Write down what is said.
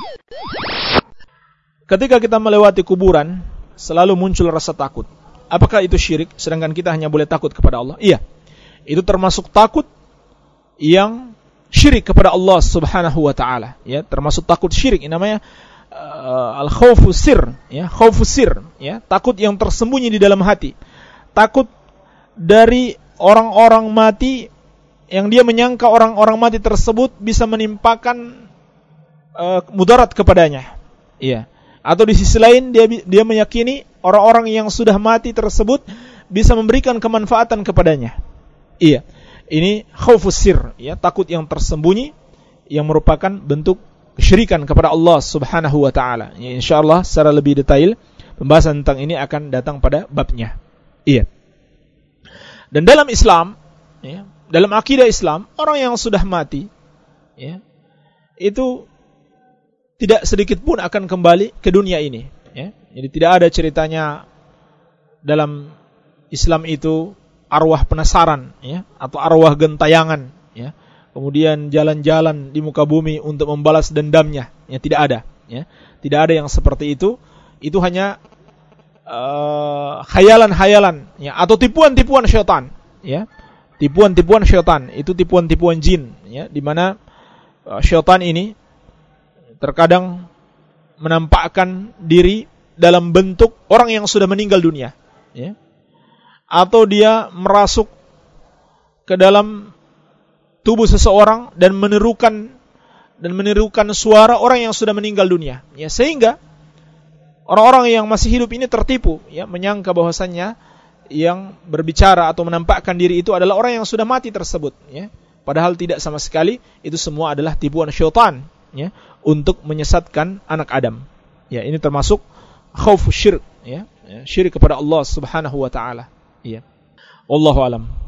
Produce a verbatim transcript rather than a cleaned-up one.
Ketika kita melewati kuburan, selalu muncul rasa takut. Apakah itu syirik? Sedangkan kita hanya boleh takut kepada Allah. Iya, itu termasuk takut yang syirik kepada Allah Subhanahu wa taala, ya, termasuk takut syirik. Ini namanya uh, al-khaufu sir, ya, khaufu sir, ya, takut yang tersembunyi di dalam hati. Takut dari orang-orang mati yang dia menyangka orang-orang mati tersebut bisa menimpakan uh, mudarat kepadanya. Iya. Atau di sisi lain dia dia meyakini orang-orang yang sudah mati tersebut bisa memberikan kemanfaatan kepadanya. Iya. Ini khaufus sir, ya, takut yang tersembunyi yang merupakan bentuk kesyirikan kepada Allah Subhanahu wa taala. Ya, insyaallah secara lebih detail pembahasan tentang ini akan datang pada babnya. Iya. Dan dalam Islam, ya, dalam akidah Islam, orang yang sudah mati, ya, itu tidak sedikit pun akan kembali ke dunia ini, ya. Jadi tidak ada ceritanya dalam Islam itu arwah penasaran, ya, atau arwah gentayangan, ya, kemudian jalan-jalan di muka bumi untuk membalas dendamnya, ya, tidak ada, ya. Tidak ada yang seperti itu. Itu hanya uh, khayalan-khayalan, ya, atau tipuan-tipuan syaitan, ya. Tipuan-tipuan syaitan, itu tipuan-tipuan jin, ya, di mana uh, syaitan ini terkadang menampakkan diri dalam bentuk orang yang sudah meninggal dunia, ya. Atau dia merasuk ke dalam tubuh seseorang dan menirukan dan menirukan suara orang yang sudah meninggal dunia, ya, sehingga orang-orang yang masih hidup ini tertipu, ya, menyangka bahwasannya yang berbicara atau menampakkan diri itu adalah orang yang sudah mati tersebut, ya. Padahal tidak sama sekali, itu semua adalah tipuan syaitan, ya, untuk menyesatkan anak Adam. Ya, ini termasuk khauf syirik, ya, ya, syirik kepada Allah Subhanahu wa taala. Iya. Wallahu alam.